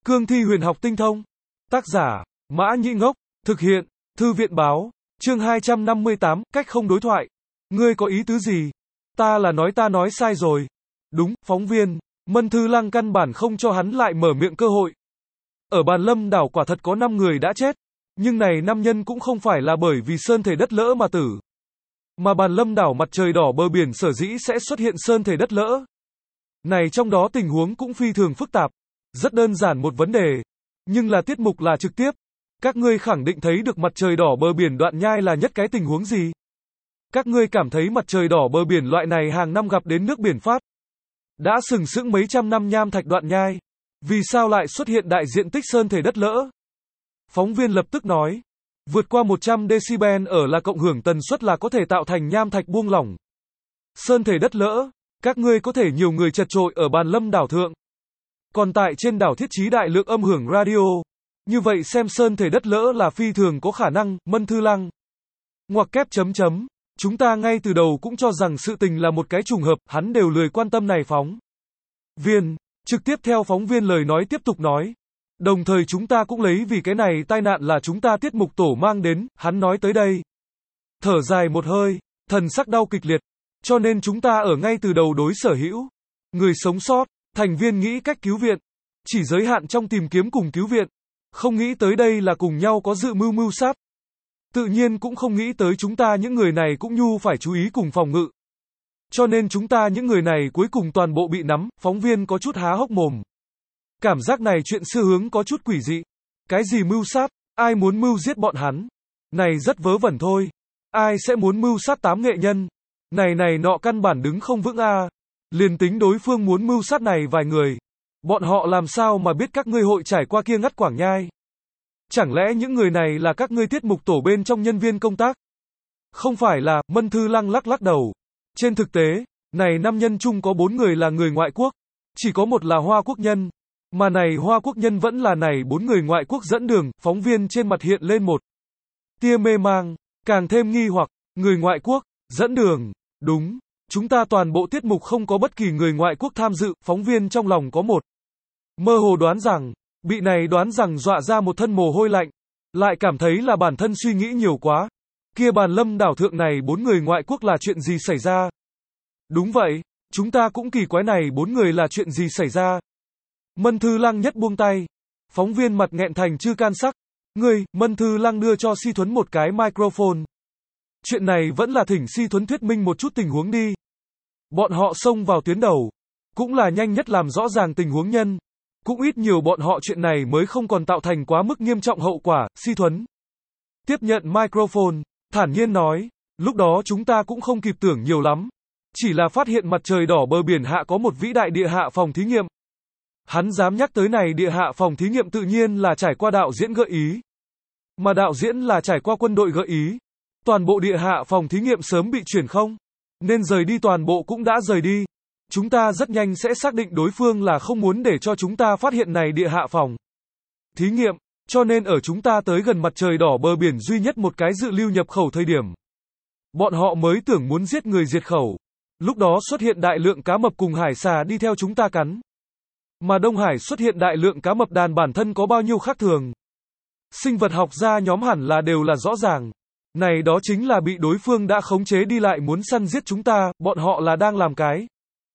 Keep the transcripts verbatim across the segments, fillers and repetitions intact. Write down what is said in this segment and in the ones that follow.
Cương thi huyền học tinh thông. Tác giả, Mã Nhĩ Ngốc. Thực hiện, Thư viện báo. Chương hai trăm năm mươi tám, cách không đối thoại. Ngươi có ý tứ gì? Ta là nói ta nói sai rồi. Đúng, phóng viên. Mân Thư Lăng căn bản không cho hắn lại mở miệng cơ hội. Ở Bàn Lâm đảo quả thật có năm người đã chết. Nhưng này năm nhân cũng không phải là bởi vì sơn thể đất lỡ mà tử. Mà Bàn Lâm đảo mặt trời đỏ bờ biển sở dĩ sẽ xuất hiện sơn thể đất lỡ. Này trong đó tình huống cũng phi thường phức tạp. Rất đơn giản một vấn đề. Nhưng là tiết mục là trực tiếp. Các ngươi khẳng định thấy được mặt trời đỏ bờ biển Đoạn Nhai là nhất cái tình huống gì? Các ngươi cảm thấy mặt trời đỏ bờ biển loại này hàng năm gặp đến nước biển phát. Đã sừng sững mấy trăm năm nham thạch Đoạn Nhai. Vì sao lại xuất hiện đại diện tích sơn thể đất lỡ? Phóng viên lập tức nói. Vượt qua một trăm decibel ở là cộng hưởng tần suất là có thể tạo thành nham thạch buông lỏng. Sơn thể đất lỡ. Các ngươi có thể nhiều người chật chội ở Bàn Lâm đảo thượng. Còn tại trên đảo thiết trí đại lượng âm hưởng radio. Như vậy xem sơn thể đất lỡ là phi thường có khả năng, Mân Thư Lăng. Ngoặc kép chấm chấm. Chúng ta ngay từ đầu cũng cho rằng sự tình là một cái trùng hợp, hắn đều lười quan tâm này phóng. Viên, trực tiếp theo phóng viên lời nói tiếp tục nói. Đồng thời chúng ta cũng lấy vì cái này tai nạn là chúng ta tiết mục tổ mang đến, hắn nói tới đây. Thở dài một hơi, thần sắc đau kịch liệt. Cho nên chúng ta ở ngay từ đầu đối sở hữu. Người sống sót, thành viên nghĩ cách cứu viện. Chỉ giới hạn trong tìm kiếm cùng cứu viện. Không nghĩ tới đây là cùng nhau có dự mưu mưu sát. Tự nhiên cũng không nghĩ tới chúng ta những người này cũng nhu phải chú ý cùng phòng ngự. Cho nên chúng ta những người này cuối cùng toàn bộ bị nắm, phóng viên có chút há hốc mồm. Cảm giác này chuyện xu hướng có chút quỷ dị. Cái gì mưu sát, ai muốn mưu giết bọn hắn? Này rất vớ vẩn thôi. Ai sẽ muốn mưu sát tám nghệ nhân? Này này nọ căn bản đứng không vững a. À. Liền tính đối phương muốn mưu sát này vài người. Bọn họ làm sao mà biết các ngươi hội trải qua kia ngắt Quảng Nhai? Chẳng lẽ những người này là các ngươi tiết mục tổ bên trong nhân viên công tác? Không phải là, Mân Thư Lăng lắc lắc đầu. Trên thực tế, này năm nhân chung có bốn người là người ngoại quốc. Chỉ có một là Hoa Quốc nhân. Mà này Hoa Quốc nhân vẫn là này bốn người ngoại quốc dẫn đường, phóng viên trên mặt hiện lên một tia mê mang, càng thêm nghi hoặc, người ngoại quốc, dẫn đường, đúng, chúng ta toàn bộ tiết mục không có bất kỳ người ngoại quốc tham dự, phóng viên trong lòng có một mơ hồ đoán rằng, bị này đoán rằng dọa ra một thân mồ hôi lạnh, lại cảm thấy là bản thân suy nghĩ nhiều quá, kia Bàn Lâm đảo thượng này bốn người ngoại quốc là chuyện gì xảy ra? Đúng vậy, chúng ta cũng kỳ quái này bốn người là chuyện gì xảy ra? Mân Thư Lăng nhất buông tay. Phóng viên mặt nghẹn thành chư can sắc. Ngươi, Mân Thư Lăng đưa cho Si Thuấn một cái microphone. Chuyện này vẫn là thỉnh Si Thuấn thuyết minh một chút tình huống đi. Bọn họ xông vào tuyến đầu. Cũng là nhanh nhất làm rõ ràng tình huống nhân. Cũng ít nhiều bọn họ chuyện này mới không còn tạo thành quá mức nghiêm trọng hậu quả. Si Thuấn tiếp nhận microphone, thản nhiên nói. Lúc đó chúng ta cũng không kịp tưởng nhiều lắm. Chỉ là phát hiện mặt trời đỏ bờ biển hạ có một vĩ đại địa hạ phòng thí nghiệm. Hắn dám nhắc tới này địa hạ phòng thí nghiệm tự nhiên là trải qua đạo diễn gợi ý. Mà đạo diễn là trải qua quân đội gợi ý. Toàn bộ địa hạ phòng thí nghiệm sớm bị chuyển không. Nên rời đi toàn bộ cũng đã rời đi. Chúng ta rất nhanh sẽ xác định đối phương là không muốn để cho chúng ta phát hiện này địa hạ phòng thí nghiệm. Cho nên ở chúng ta tới gần mặt trời đỏ bờ biển duy nhất một cái dự lưu nhập khẩu thời điểm. Bọn họ mới tưởng muốn giết người diệt khẩu. Lúc đó xuất hiện đại lượng cá mập cùng hải xà đi theo chúng ta cắn. Mà Đông Hải xuất hiện đại lượng cá mập đàn bản thân có bao nhiêu khác thường. Sinh vật học gia nhóm hẳn là đều là rõ ràng. Này đó chính là bị đối phương đã khống chế đi lại muốn săn giết chúng ta, bọn họ là đang làm cái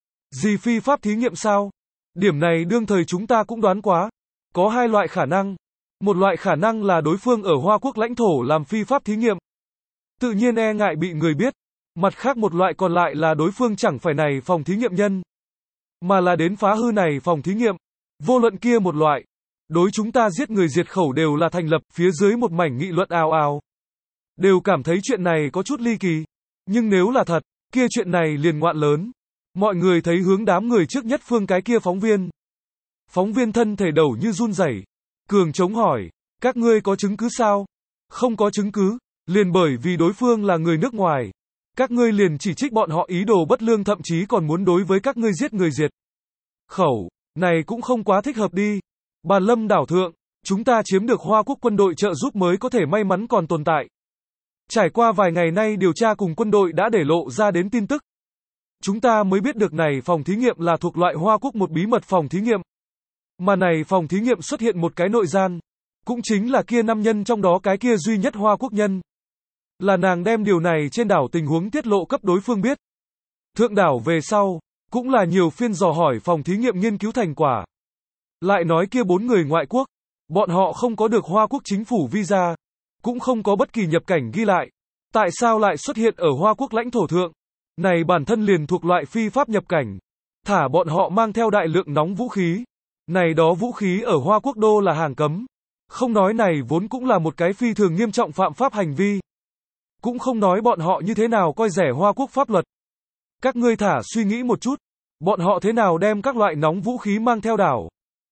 gì phi pháp thí nghiệm sao? Điểm này đương thời chúng ta cũng đoán quá. Có hai loại khả năng. Một loại khả năng là đối phương ở Hoa Quốc lãnh thổ làm phi pháp thí nghiệm. Tự nhiên e ngại bị người biết. Mặt khác một loại còn lại là đối phương chẳng phải này phòng thí nghiệm nhân. Mà là đến phá hư này phòng thí nghiệm. Vô luận kia một loại. Đối chúng ta giết người diệt khẩu đều là thành lập, phía dưới một mảnh nghị luận ào ào. Đều cảm thấy chuyện này có chút ly kỳ. Nhưng nếu là thật, kia chuyện này liền ngoạn lớn. Mọi người thấy hướng đám người trước nhất phương cái kia phóng viên. Phóng viên thân thể đầu như run rẩy. Cường chống hỏi, các ngươi có chứng cứ sao? Không có chứng cứ, liền bởi vì đối phương là người nước ngoài. Các ngươi liền chỉ trích bọn họ ý đồ bất lương thậm chí còn muốn đối với các ngươi giết người diệt khẩu. Này cũng không quá thích hợp đi. Bàn Lâm đảo thượng, chúng ta chiếm được Hoa Quốc quân đội trợ giúp mới có thể may mắn còn tồn tại. Trải qua vài ngày nay điều tra cùng quân đội đã để lộ ra đến tin tức. Chúng ta mới biết được này phòng thí nghiệm là thuộc loại Hoa Quốc một bí mật phòng thí nghiệm. Mà này phòng thí nghiệm xuất hiện một cái nội gian. Cũng chính là kia năm nhân trong đó cái kia duy nhất Hoa Quốc nhân. Là nàng đem điều này trên đảo tình huống tiết lộ cấp đối phương biết. Thượng đảo về sau, cũng là nhiều phiên dò hỏi phòng thí nghiệm nghiên cứu thành quả. Lại nói kia bốn người ngoại quốc, bọn họ không có được Hoa Quốc chính phủ visa, cũng không có bất kỳ nhập cảnh ghi lại. Tại sao lại xuất hiện ở Hoa Quốc lãnh thổ thượng? Này bản thân liền thuộc loại phi pháp nhập cảnh. Thả bọn họ mang theo đại lượng nóng vũ khí. Này đó vũ khí ở Hoa Quốc đô là hàng cấm. Không nói này vốn cũng là một cái phi thường nghiêm trọng phạm pháp hành vi. Cũng không nói bọn họ như thế nào coi rẻ Hoa Quốc pháp luật. Các ngươi thả suy nghĩ một chút. Bọn họ thế nào đem các loại nóng vũ khí mang theo đảo?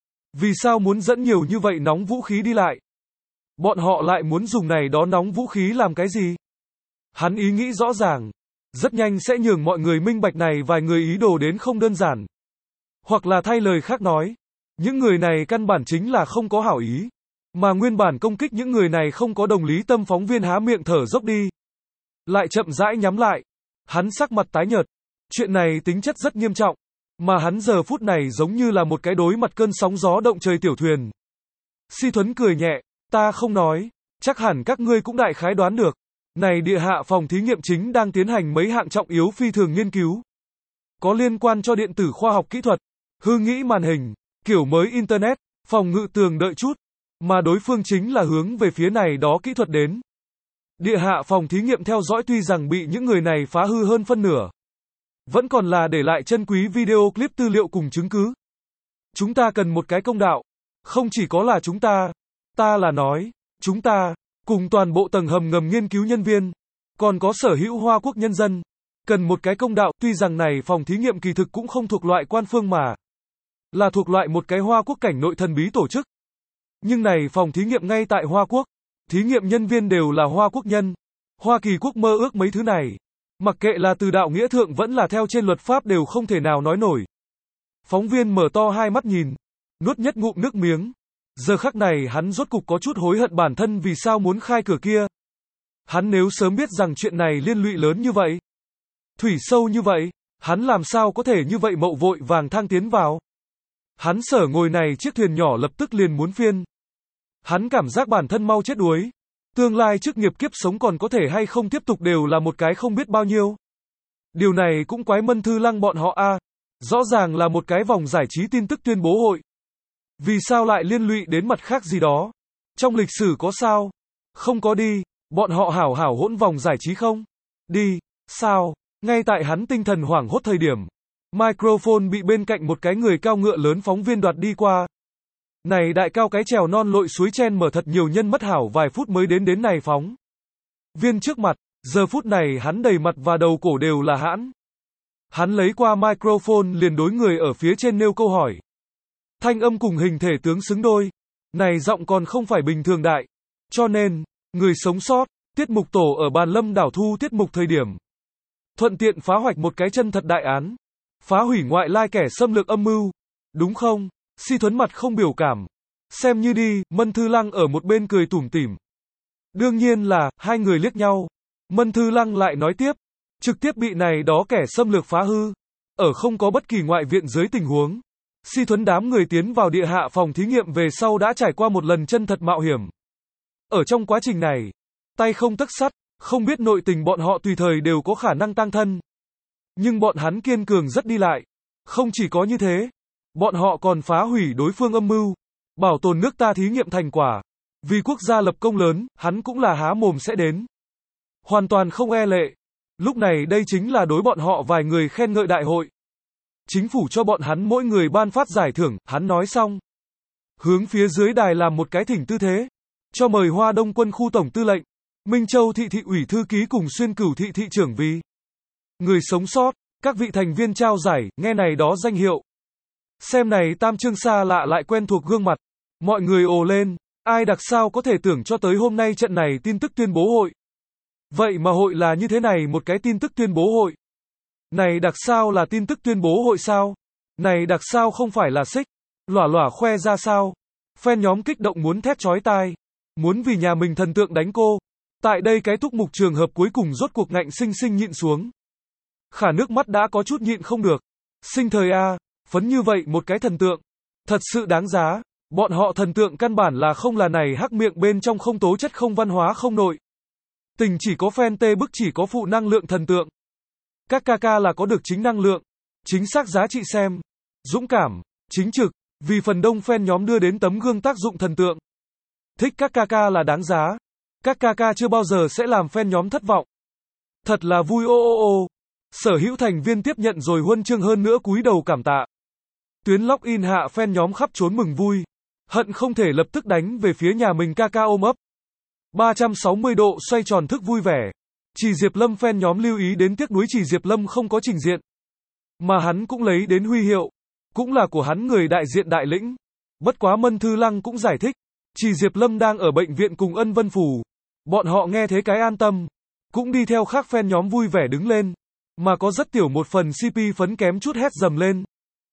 Vì sao muốn dẫn nhiều như vậy nóng vũ khí đi lại? Bọn họ lại muốn dùng này đó nóng vũ khí làm cái gì? Hắn ý nghĩ rõ ràng. Rất nhanh sẽ nhường mọi người minh bạch này vài người ý đồ đến không đơn giản. Hoặc là thay lời khác nói. Những người này căn bản chính là không có hảo ý. Mà nguyên bản công kích những người này không có đồng lý tâm phóng viên há miệng thở dốc đi. Lại chậm rãi nhắm lại. Hắn sắc mặt tái nhợt. Chuyện này tính chất rất nghiêm trọng. Mà hắn giờ phút này giống như là một cái đối mặt cơn sóng gió động trời tiểu thuyền. Si Thuấn cười nhẹ. Ta không nói. Chắc hẳn các ngươi cũng đại khái đoán được. Này địa hạ phòng thí nghiệm chính đang tiến hành mấy hạng trọng yếu phi thường nghiên cứu. Có liên quan cho điện tử khoa học kỹ thuật, hư nghĩ màn hình, kiểu mới Internet, phòng ngự tường đợi chút. Mà đối phương chính là hướng về phía này đó kỹ thuật đến. Địa hạ phòng thí nghiệm theo dõi tuy rằng bị những người này phá hư hơn phân nửa. Vẫn còn là để lại chân quý video clip tư liệu cùng chứng cứ. Chúng ta cần một cái công đạo. Không chỉ có là chúng ta. Ta là nói, chúng ta, cùng toàn bộ tầng hầm ngầm nghiên cứu nhân viên, còn có sở hữu Hoa Quốc nhân dân. Cần một cái công đạo, tuy rằng này phòng thí nghiệm kỳ thực cũng không thuộc loại quan phương mà. Là thuộc loại một cái Hoa Quốc cảnh nội thần bí tổ chức. Nhưng này phòng thí nghiệm ngay tại Hoa Quốc. Thí nghiệm nhân viên đều là Hoa Quốc nhân. Hoa Kỳ quốc mơ ước mấy thứ này. Mặc kệ là từ đạo nghĩa thượng vẫn là theo trên luật pháp đều không thể nào nói nổi. Phóng viên mở to hai mắt nhìn. Nuốt nhất ngụm nước miếng. Giờ khắc này hắn rốt cục có chút hối hận bản thân vì sao muốn khai cửa kia. Hắn nếu sớm biết rằng chuyện này liên lụy lớn như vậy. Thủy sâu như vậy. Hắn làm sao có thể như vậy mậu vội vàng thang tiến vào. Hắn sở ngồi này chiếc thuyền nhỏ lập tức liền muốn phiên. Hắn cảm giác bản thân mau chết đuối. Tương lai chức nghiệp kiếp sống còn có thể hay không tiếp tục đều là một cái không biết bao nhiêu. Điều này cũng quái Mân Thư Lăng bọn họ a. Rõ ràng là một cái vòng giải trí tin tức tuyên bố hội. Vì sao lại liên lụy đến mặt khác gì đó? Trong lịch sử có sao? Không có đi. Bọn họ hảo hảo hỗn vòng giải trí không? Đi. Sao? Ngay tại hắn tinh thần hoảng hốt thời điểm. Microphone bị bên cạnh một cái người cao ngựa lớn phóng viên đoạt đi qua. Này đại cao cái trèo non lội suối chen mở thật nhiều nhân mất hảo vài phút mới đến đến này phóng. Viên trước mặt, giờ phút này hắn đầy mặt và đầu cổ đều là hãn. Hắn lấy qua microphone liền đối người ở phía trên nêu câu hỏi. Thanh âm cùng hình thể tướng xứng đôi. Này giọng còn không phải bình thường đại. Cho nên, người sống sót, tiết mục tổ ở Bàn Lâm đảo thu tiết mục thời điểm. Thuận tiện phá hoạch một cái chân thật đại án. Phá hủy ngoại lai kẻ xâm lược âm mưu. Đúng không? Si Thuấn mặt không biểu cảm. Xem như đi, Mân Thư Lăng ở một bên cười tủm tỉm. Đương nhiên là, hai người liếc nhau. Mân Thư Lăng lại nói tiếp. Trực tiếp bị này đó kẻ xâm lược phá hư. Ở không có bất kỳ ngoại viện dưới tình huống. Si Thuấn đám người tiến vào địa hạ phòng thí nghiệm về sau đã trải qua một lần chân thật mạo hiểm. Ở trong quá trình này, tay không tấc sắt, không biết nội tình bọn họ tùy thời đều có khả năng tang thân. Nhưng bọn hắn kiên cường rất đi lại. Không chỉ có như thế, bọn họ còn phá hủy đối phương âm mưu, bảo tồn nước ta thí nghiệm thành quả. Vì quốc gia lập công lớn, hắn cũng là há mồm sẽ đến. Hoàn toàn không e lệ. Lúc này đây chính là đối bọn họ vài người khen ngợi đại hội. Chính phủ cho bọn hắn mỗi người ban phát giải thưởng, hắn nói xong. Hướng phía dưới đài làm một cái thỉnh tư thế. Cho mời Hoa Đông quân khu tổng tư lệnh, Minh Châu thị thị ủy thư ký cùng Xuyên Cửu thị thị trưởng vì người sống sót, các vị thành viên trao giải, nghe này đó danh hiệu. Xem này tam trương xa lạ lại quen thuộc gương mặt. Mọi người ồ lên, ai đặc sao có thể tưởng cho tới hôm nay trận này tin tức tuyên bố hội. Vậy mà hội là như thế này một cái tin tức tuyên bố hội. Này đặc sao là tin tức tuyên bố hội sao? Này đặc sao không phải là xích, lỏa lỏa khoe ra sao? Fan nhóm kích động muốn thét chói tai. Muốn vì nhà mình thần tượng đánh cô. Tại đây cái túc mục trường hợp cuối cùng rốt cuộc ngạnh sinh sinh nhịn xuống. Khả nước mắt đã có chút nhịn không được. Sinh thời a, phấn như vậy một cái thần tượng. Thật sự đáng giá. Bọn họ thần tượng căn bản là không là này hắc miệng bên trong không tố chất không văn hóa không nội. Tình chỉ có fan tê bức chỉ có phụ năng lượng thần tượng. Các ca ca là có được chính năng lượng, chính xác giá trị xem, dũng cảm, chính trực, vì phần đông fan nhóm đưa đến tấm gương tác dụng thần tượng. Thích các ca ca là đáng giá. Các ca ca chưa bao giờ sẽ làm fan nhóm thất vọng. Thật là vui ô ô ô. Sở hữu thành viên tiếp nhận rồi huân chương hơn nữa cúi đầu cảm tạ. Tuyến login hạ fan nhóm khắp trốn mừng vui. Hận không thể lập tức đánh về phía nhà mình ca ca ôm ấp. ba trăm sáu mươi độ xoay tròn thức vui vẻ. Chỉ Diệp Lâm fan nhóm lưu ý đến tiếc nuối Chỉ Diệp Lâm không có trình diện. Mà hắn cũng lấy đến huy hiệu. Cũng là của hắn người đại diện đại lĩnh. Bất quá Mân Thư Lăng cũng giải thích. Chỉ Diệp Lâm đang ở bệnh viện cùng Ân Vân Phù. Bọn họ nghe thế cái an tâm. Cũng đi theo khác fan nhóm vui vẻ đứng lên. Mà có rất tiểu một phần xê pê phấn kém chút hét dầm lên.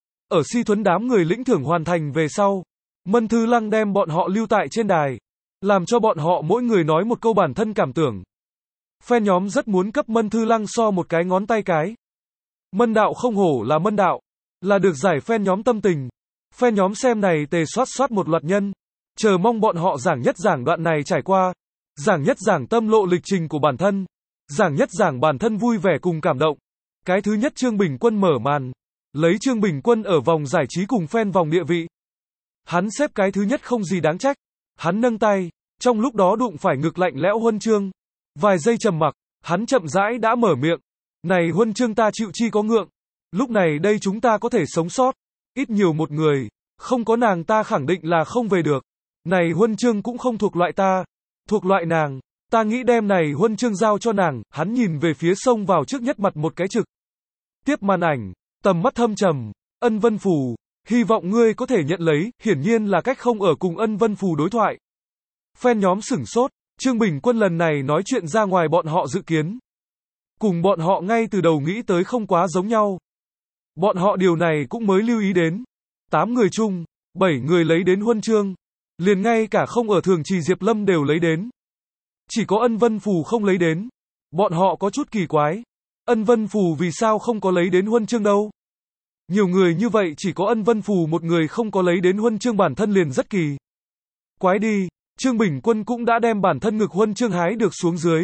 Ở Si Thuấn đám người lĩnh thưởng hoàn thành về sau. Mân Thư Lăng đem bọn họ lưu tại trên đài. Làm cho bọn họ mỗi người nói một câu bản thân cảm tưởng. Fan nhóm rất muốn cấp Mân Thư Lăng so một cái ngón tay cái. Mân đạo không hổ là Mân đạo. Là được giải fan nhóm tâm tình. Fan nhóm xem này tề soát soát một loạt nhân. Chờ mong bọn họ giảng nhất giảng đoạn này trải qua. Giảng nhất giảng tâm lộ lịch trình của bản thân. Giảng nhất giảng bản thân vui vẻ cùng cảm động. Cái thứ nhất Trương Bình Quân mở màn. Lấy Trương Bình Quân ở vòng giải trí cùng fan vòng địa vị. Hắn xếp cái thứ nhất không gì đáng trách. Hắn nâng tay. Trong lúc đó đụng phải ngực lạnh lẽo huân chương. Vài giây trầm mặc. Hắn chậm rãi đã mở miệng. Này huân chương ta chịu chi có ngượng. Lúc này đây chúng ta có thể sống sót. Ít nhiều một người. Không có nàng ta khẳng định là không về được. Này huân chương cũng không thuộc loại ta. Thuộc loại nàng. Ta nghĩ đem này huân chương giao cho nàng. Hắn nhìn về phía sông vào trước nhất mặt một cái trực. Tiếp màn ảnh. Tầm mắt thâm trầm. Ân Vân Phù. Hy vọng ngươi có thể nhận lấy. Hiển nhiên là cách không ở cùng Ân Vân Phù đối thoại. Fan nhóm sửng sốt. Trương Bình Quân lần này nói chuyện ra ngoài bọn họ dự kiến. Cùng bọn họ ngay từ đầu nghĩ tới không quá giống nhau. Bọn họ điều này cũng mới lưu ý đến. tám người chung, bảy người lấy đến huân chương. Liền ngay cả không ở thường Trì Diệp Lâm đều lấy đến. Chỉ có Ân Vân Phù không lấy đến. Bọn họ có chút kỳ quái. Ân Vân Phù vì sao không có lấy đến huân chương đâu? Nhiều người như vậy chỉ có Ân Vân Phù một người không có lấy đến huân chương bản thân liền rất kỳ. Quái đi, Trương Bình Quân cũng đã đem bản thân ngực huân chương hái được xuống dưới.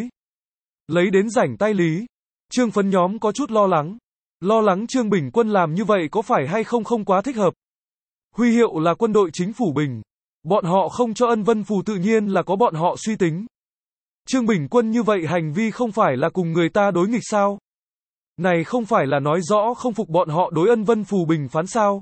Lấy đến rảnh tay lý. Trương Phấn nhóm có chút lo lắng. Lo lắng Trương Bình Quân làm như vậy có phải hay không không quá thích hợp. Huy hiệu là quân đội chính phủ Bình. Bọn họ không cho Ân Vân Phù tự nhiên là có bọn họ suy tính. Trương Bình Quân như vậy hành vi không phải là cùng người ta đối nghịch sao? Này không phải là nói rõ không phục bọn họ đối Ân Vân Phù bình phán sao?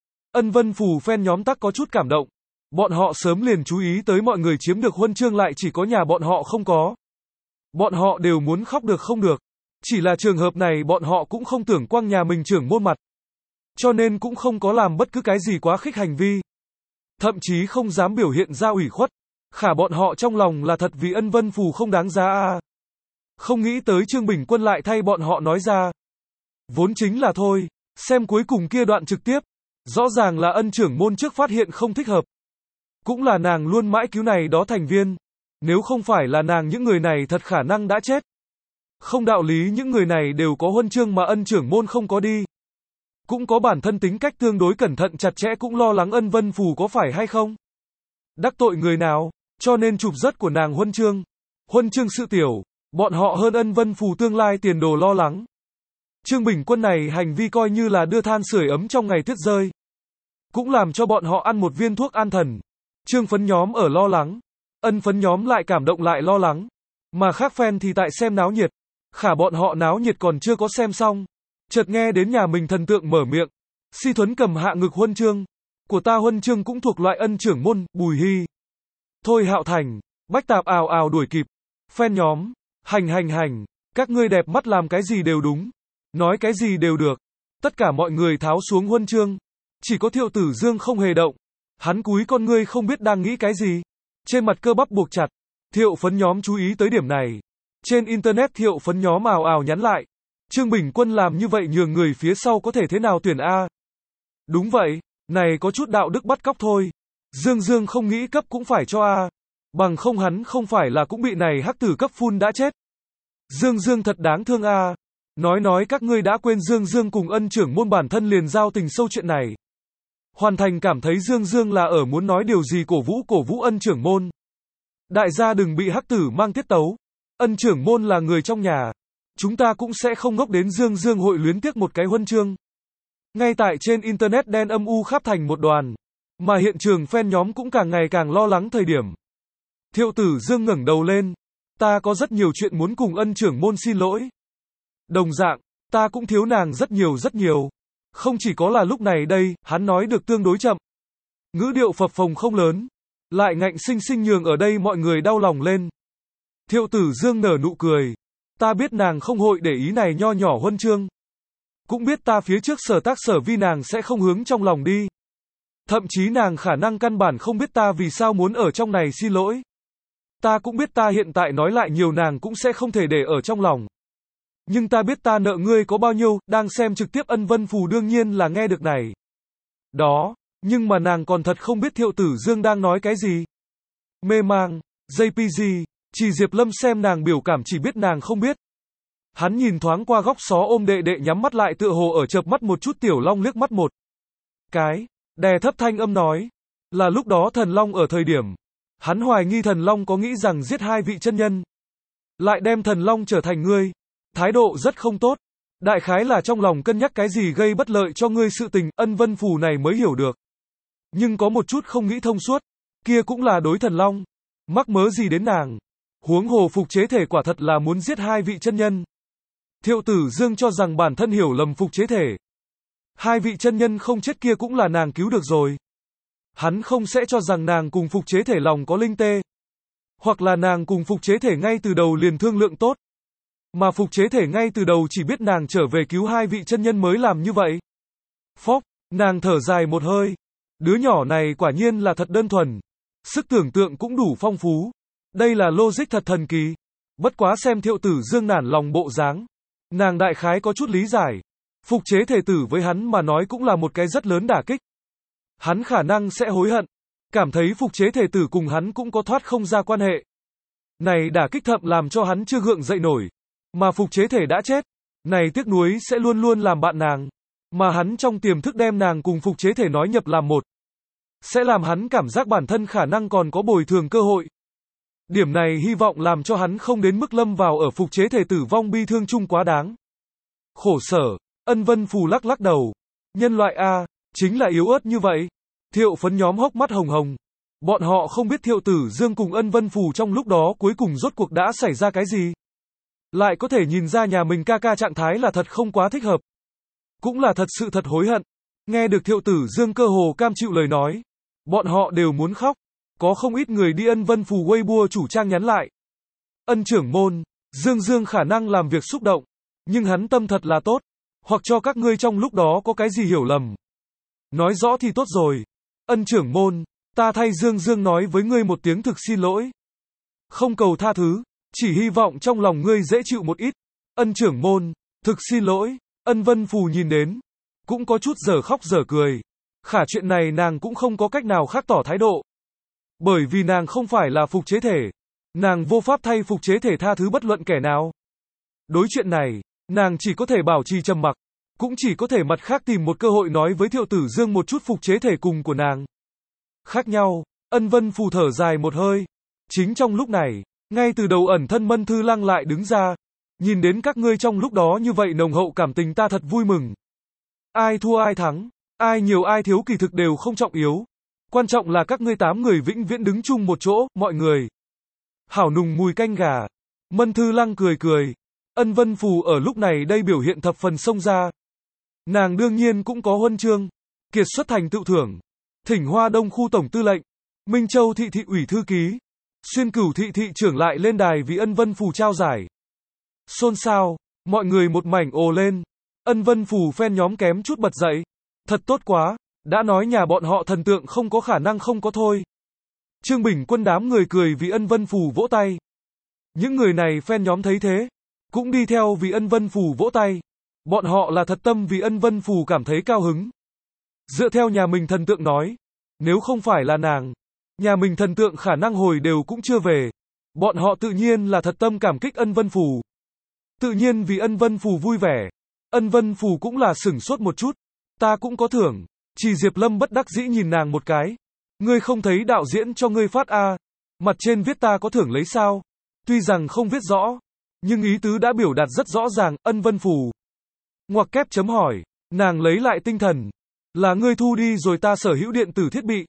Ân Vân Phù fan nhóm tắc có chút cảm động. Bọn họ sớm liền chú ý tới mọi người chiếm được huân chương lại chỉ có nhà bọn họ không có. Bọn họ đều muốn khóc được không được. Chỉ là trường hợp này bọn họ cũng không tưởng quăng nhà mình trưởng môn mặt. Cho nên cũng không có làm bất cứ cái gì quá khích hành vi. Thậm chí không dám biểu hiện ra ủy khuất. Khả bọn họ trong lòng là thật vì Ân Vân Phù không đáng giá à. Không nghĩ tới Trương Bình Quân lại thay bọn họ nói ra. Vốn chính là thôi. Xem cuối cùng kia đoạn trực tiếp. Rõ ràng là Ân trưởng môn trước phát hiện không thích hợp. Cũng là nàng luôn mãi cứu này đó thành viên. Nếu không phải là nàng những người này thật khả năng đã chết. Không đạo lý những người này đều có huân chương mà Ân trưởng môn không có đi. Cũng có bản thân tính cách tương đối cẩn thận chặt chẽ cũng lo lắng Ân Vân Phù có phải hay không. Đắc tội người nào, cho nên chụp rất của nàng huân chương. Huân chương sự tiểu, bọn họ hơn Ân Vân Phù tương lai tiền đồ lo lắng. Trương Bình Quân này hành vi coi như là đưa than sưởi ấm trong ngày tuyết rơi. Cũng làm cho bọn họ ăn một viên thuốc an thần. Trương Phấn nhóm ở lo lắng. Ân Phấn nhóm lại cảm động lại lo lắng. Mà khác fan thì tại xem náo nhiệt. Khả bọn họ náo nhiệt còn chưa có xem xong. Chợt nghe đến nhà mình thần tượng mở miệng. Si Thuấn cầm hạ ngực huân chương. Của ta huân chương cũng thuộc loại Ân trưởng môn, Bùi Hy. Thôi Hạo Thành. Bách Tạp ào ào đuổi kịp. Fan nhóm. Hành hành hành. Các ngươi đẹp mắt làm cái gì đều đúng. Nói cái gì đều được. Tất cả mọi người tháo xuống huân chương. Chỉ có Thiệu Tử Dương không hề động. Hắn cúi con ngươi không biết đang nghĩ cái gì. Trên mặt cơ bắp buộc chặt. Thiệu Phấn nhóm chú ý tới điểm này. Trên internet Thiệu Phấn nhóm ào ào nhắn lại. Trương Bình Quân làm như vậy nhường người phía sau có thể thế nào tuyển A. Đúng vậy. Này có chút đạo đức bắt cóc thôi. Dương Dương không nghĩ cấp cũng phải cho A. Bằng không hắn không phải là cũng bị này hắc tử cấp phun đã chết. Dương Dương thật đáng thương A. Nói nói các ngươi đã quên Dương Dương cùng Ân trưởng môn bản thân liền giao tình sâu chuyện này. Hoàn Thành cảm thấy Dương Dương là ở muốn nói điều gì cổ vũ cổ vũ Ân trưởng môn. Đại gia đừng bị hắc tử mang tiết tấu. Ân trưởng môn là người trong nhà. Chúng ta cũng sẽ không ngốc đến Dương Dương hội luyến tiếc một cái huân chương. Ngay tại trên Internet đen âm u khắp thành một đoàn. Mà hiện trường fan nhóm cũng càng ngày càng lo lắng thời điểm. Thiệu Tử Dương ngẩng đầu lên. Ta có rất nhiều chuyện muốn cùng Ân trưởng môn xin lỗi. Đồng dạng, ta cũng thiếu nàng rất nhiều rất nhiều. Không chỉ có là lúc này đây, hắn nói được tương đối chậm. Ngữ điệu phập phồng không lớn. Lại ngạnh sinh sinh nhường ở đây mọi người đau lòng lên. Thiệu Tử Dương nở nụ cười. Ta biết nàng không hội để ý này nho nhỏ huân chương. Cũng biết ta phía trước sở tác sở vi nàng sẽ không hướng trong lòng đi. Thậm chí nàng khả năng căn bản không biết ta vì sao muốn ở trong này xin lỗi. Ta cũng biết ta hiện tại nói lại nhiều nàng cũng sẽ không thể để ở trong lòng. Nhưng ta biết ta nợ ngươi có bao nhiêu, đang xem trực tiếp Ân Vân Phù đương nhiên là nghe được này. Đó, nhưng mà nàng còn thật không biết Thiệu Tử Dương đang nói cái gì. Mê mang, gi pê giê, chỉ Diệp Lâm xem nàng biểu cảm chỉ biết nàng không biết. Hắn nhìn thoáng qua góc xó ôm đệ đệ nhắm mắt lại tựa hồ ở chợp mắt một chút Tiểu Long liếc mắt một cái, đè thấp thanh âm nói. Là lúc đó Thần Long ở thời điểm. Hắn hoài nghi Thần Long có nghĩ rằng giết hai vị chân nhân. Lại đem Thần Long trở thành ngươi. Thái độ rất không tốt. Đại khái là trong lòng cân nhắc cái gì gây bất lợi cho ngươi sự tình, Ân Vân Phù này mới hiểu được. Nhưng có một chút không nghĩ thông suốt. Kia cũng là đối Thần Long. Mắc mớ gì đến nàng. Huống hồ phục chế thể quả thật là muốn giết hai vị chân nhân. Thiệu Tử Dương cho rằng bản thân hiểu lầm phục chế thể. Hai vị chân nhân không chết kia cũng là nàng cứu được rồi. Hắn không sẽ cho rằng nàng cùng phục chế thể lòng có linh tê. Hoặc là nàng cùng phục chế thể ngay từ đầu liền thương lượng tốt. Mà phục chế thể ngay từ đầu chỉ biết nàng trở về cứu hai vị chân nhân mới làm như vậy. Phốc, nàng thở dài một hơi. Đứa nhỏ này quả nhiên là thật đơn thuần. Sức tưởng tượng cũng đủ phong phú. Đây là logic thật thần kỳ. Bất quá xem Thiệu Tử Dương nản lòng bộ dáng. Nàng đại khái có chút lý giải. Phục chế thể tử với hắn mà nói cũng là một cái rất lớn đả kích. Hắn khả năng sẽ hối hận. Cảm thấy phục chế thể tử cùng hắn cũng có thoát không ra quan hệ. Này đả kích thậm làm cho hắn chưa gượng dậy nổi. Mà phục chế thể đã chết. Này tiếc nuối sẽ luôn luôn làm bạn nàng. Mà hắn trong tiềm thức đem nàng cùng phục chế thể nói nhập làm một. Sẽ làm hắn cảm giác bản thân khả năng còn có bồi thường cơ hội. Điểm này hy vọng làm cho hắn không đến mức lâm vào ở phục chế thể tử vong bi thương chung quá đáng. Khổ sở, Ân Vân Phù lắc lắc đầu. Nhân loại A, chính là yếu ớt như vậy. Thiệu phấn nhóm hốc mắt hồng hồng. Bọn họ không biết Thiệu Tử Dương cùng Ân Vân Phù trong lúc đó cuối cùng rốt cuộc đã xảy ra cái gì. Lại có thể nhìn ra nhà mình ca ca trạng thái là thật không quá thích hợp. Cũng là thật sự thật hối hận. Nghe được Thiệu Tử Dương cơ hồ cam chịu lời nói. Bọn họ đều muốn khóc. Có không ít người đi Ân Vân Phù Weibo chủ trang nhắn lại. Ân trưởng môn, Dương Dương khả năng làm việc xúc động. Nhưng hắn tâm thật là tốt. Hoặc cho các ngươi trong lúc đó có cái gì hiểu lầm. Nói rõ thì tốt rồi. Ân trưởng môn, ta thay Dương Dương nói với ngươi một tiếng thực xin lỗi. Không cầu tha thứ, chỉ hy vọng trong lòng ngươi dễ chịu một ít. Ân trưởng môn, thực xin lỗi. Ân Vân Phù nhìn đến. Cũng có chút dở khóc dở cười. Khả chuyện này nàng cũng không có cách nào khác tỏ thái độ. Bởi vì nàng không phải là phục chế thể. Nàng vô pháp thay phục chế thể tha thứ bất luận kẻ nào. Đối chuyện này, nàng chỉ có thể bảo trì trầm mặc. Cũng chỉ có thể mặt khác tìm một cơ hội nói với Thiệu Tử Dương một chút phục chế thể cùng của nàng. Khác nhau, Ân Vân Phù thở dài một hơi. Chính trong lúc này, ngay từ đầu ẩn thân Mân Thư Lăng lại đứng ra. Nhìn đến các ngươi trong lúc đó như vậy nồng hậu cảm tình ta thật vui mừng. Ai thua ai thắng, ai nhiều ai thiếu kỳ thực đều không trọng yếu. Quan trọng là các ngươi tám người vĩnh viễn đứng chung một chỗ, mọi người. Hảo nùng mùi canh gà. Mân Thư Lăng cười cười. Ân Vân Phù ở lúc này đây biểu hiện thập phần xông ra. Nàng đương nhiên cũng có huân chương. Kiệt xuất thành tựu thưởng. Thỉnh Hoa Đông khu tổng tư lệnh. Minh Châu thị thị ủy thư ký. Xuyên Cửu thị thị trưởng lại lên đài vì Ân Vân Phù trao giải. Xôn xao, mọi người một mảnh ồ lên. Ân Vân Phù fan nhóm kém chút bật dậy. Thật tốt quá, đã nói nhà bọn họ thần tượng không có khả năng không có thôi. Trương Bình Quân đám người cười vì Ân Vân Phù vỗ tay. Những người này fan nhóm thấy thế, cũng đi theo vì Ân Vân Phù vỗ tay. Bọn họ là thật tâm vì Ân Vân Phù cảm thấy cao hứng. Dựa theo nhà mình thần tượng nói, nếu không phải là nàng, nhà mình thần tượng khả năng hồi đều cũng chưa về. Bọn họ tự nhiên là thật tâm cảm kích Ân Vân Phù. Tự nhiên vì Ân Vân Phù vui vẻ. Ân Vân Phù cũng là sửng sốt một chút. Ta cũng có thưởng. Chỉ Diệp Lâm bất đắc dĩ nhìn nàng một cái. Ngươi không thấy đạo diễn cho ngươi phát a? Mặt trên viết ta có thưởng lấy sao? Tuy rằng không viết rõ, nhưng ý tứ đã biểu đạt rất rõ ràng, ân vân phù. Ngoặc kép chấm hỏi, nàng lấy lại tinh thần. Là ngươi thu đi rồi ta sở hữu điện tử thiết bị.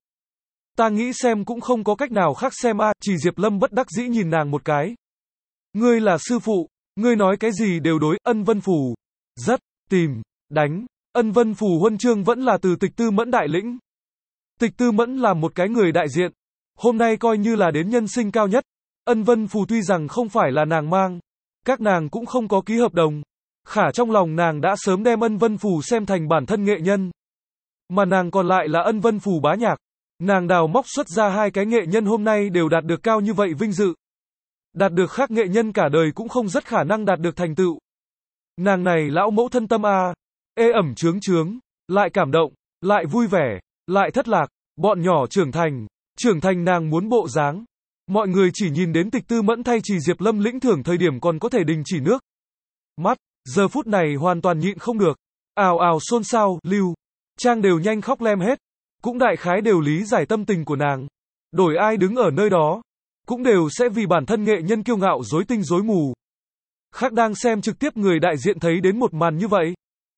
Ta nghĩ xem cũng không có cách nào khác xem a, Chỉ Diệp Lâm bất đắc dĩ nhìn nàng một cái. Ngươi là sư phụ, ngươi nói cái gì đều đối, ân vân phù. Rất, tìm, đánh, ân vân phù huân chương vẫn là từ Tịch Tư Mẫn đại lĩnh. Tịch Tư Mẫn là một cái người đại diện. Hôm nay coi như là đến nhân sinh cao nhất. Ân vân phù tuy rằng không phải là nàng mang. Các nàng cũng không có ký hợp đồng. Khả trong lòng nàng đã sớm đem ân vân phù xem thành bản thân nghệ nhân. Mà nàng còn lại là ân vân phù bá nhạc. Nàng đào móc xuất ra hai cái nghệ nhân hôm nay đều đạt được cao như vậy vinh dự. Đạt được khác nghệ nhân cả đời cũng không rất khả năng đạt được thành tựu. Nàng này lão mẫu thân tâm a, ê ẩm chướng chướng, lại cảm động, lại vui vẻ, lại thất lạc, bọn nhỏ trưởng thành, trưởng thành nàng muốn bộ dáng. Mọi người chỉ nhìn đến Tịch Tư Mẫn thay Chỉ Diệp Lâm lĩnh thưởng thời điểm còn có thể đình chỉ nước mắt, giờ phút này hoàn toàn nhịn không được. Ào ào xôn xao, Lưu Trang đều nhanh khóc lem hết, cũng đại khái đều lý giải tâm tình của nàng. Đổi ai đứng ở nơi đó, cũng đều sẽ vì bản thân nghệ nhân kiêu ngạo rối tinh rối mù. Khác đang xem trực tiếp người đại diện thấy đến một màn như vậy.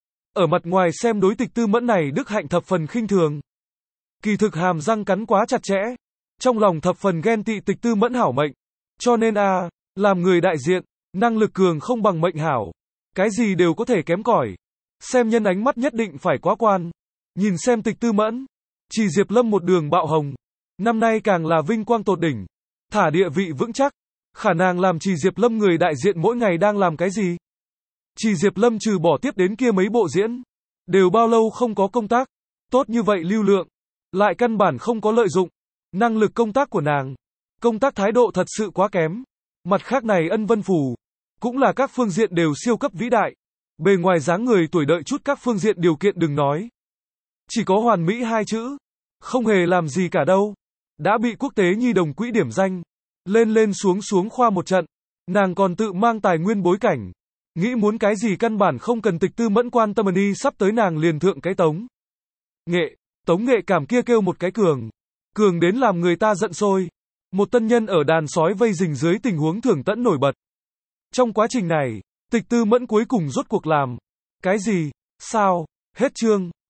Ở mặt ngoài xem đối Tịch Tư Mẫn này đức hạnh thập phần khinh thường. Kỳ thực hàm răng cắn quá chặt chẽ. Trong lòng thập phần ghen tị Tịch Tư Mẫn hảo mệnh. Cho nên a, làm người đại diện, năng lực cường không bằng mệnh hảo. Cái gì đều có thể kém cỏi. Xem nhân ánh mắt nhất định phải quá quan. Nhìn xem Tịch Tư Mẫn, Chỉ Diệp Lâm một đường bạo hồng. Năm nay càng là vinh quang tột đỉnh. Thả địa vị vững chắc. Khả năng làm Chỉ Diệp Lâm người đại diện mỗi ngày đang làm cái gì? Chỉ Diệp Lâm trừ bỏ tiếp đến kia mấy bộ diễn. Đều bao lâu không có công tác. Tốt như vậy lưu lượng. Lại căn bản không có lợi dụng. Năng lực công tác của nàng. Công tác thái độ thật sự quá kém. Mặt khác này ân vân phù. Cũng là các phương diện đều siêu cấp vĩ đại. Bề ngoài dáng người tuổi đợi chút các phương diện điều kiện đừng nói. Chỉ có hoàn mỹ hai chữ. Không hề làm gì cả đâu. Đã bị quốc tế nhi đồng quỹ điểm danh. Lên lên xuống xuống khoa một trận. Nàng còn tự mang tài nguyên bối cảnh. Nghĩ muốn cái gì căn bản không cần Tịch Tư Mẫn quan tâm đi, sắp tới nàng liền thượng cái tống. Nghệ, tống nghệ cảm kia kêu một cái cường. Cường đến làm người ta giận sôi. Một tân nhân ở đàn sói vây rình dưới tình huống thưởng tẫn nổi bật. Trong quá trình này, Tịch Tư Mẫn cuối cùng rốt cuộc làm. Cái gì? Sao? Hết chương.